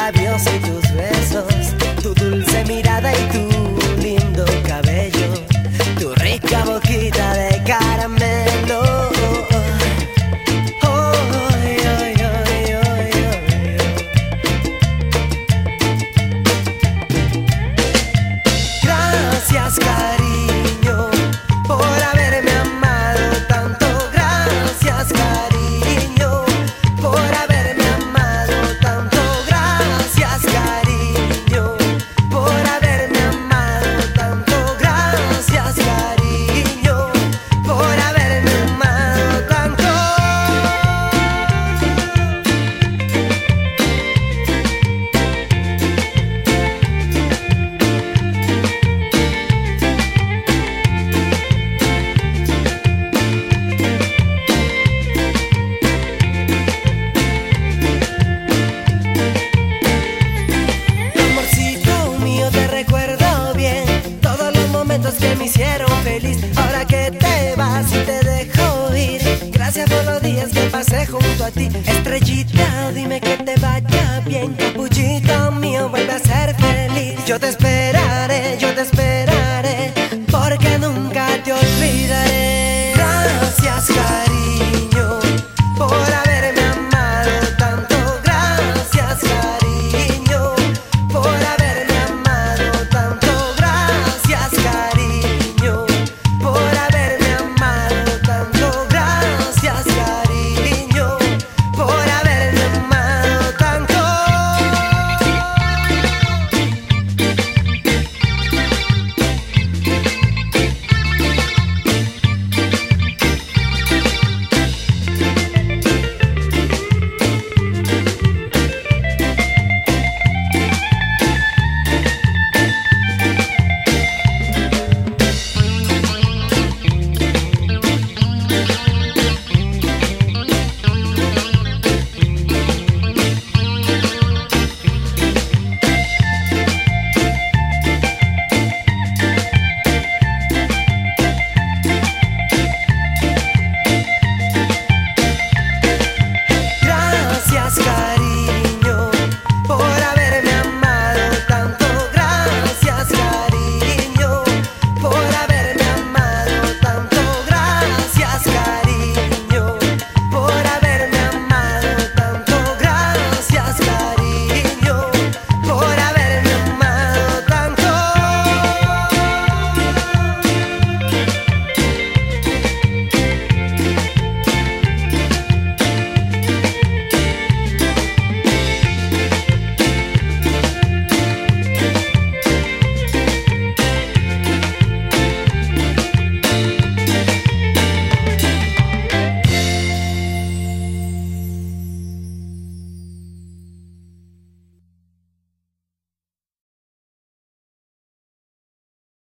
labios y tus besos, tu dulce mirada y tu lindo cabello, tu rica boquita de caramelo. Oh, ay, ay, ay, ay, ay. Gracias, cariño, por haberme amado tanto. Gracias, cariño, por haberme amado tanto. Gracias, cariño, por haberme amado tanto. Gracias, cariño, por haberme amado tanto. Amorcito mío, te recuerdo bien todos los momentos que me hicieron feliz. Ahora que te vas y te dejo ir, gracias por los días que pasé junto a ti. Estrellita, dime que te vaya bien. Capullito mío, vuelve a ser feliz. Yo te espero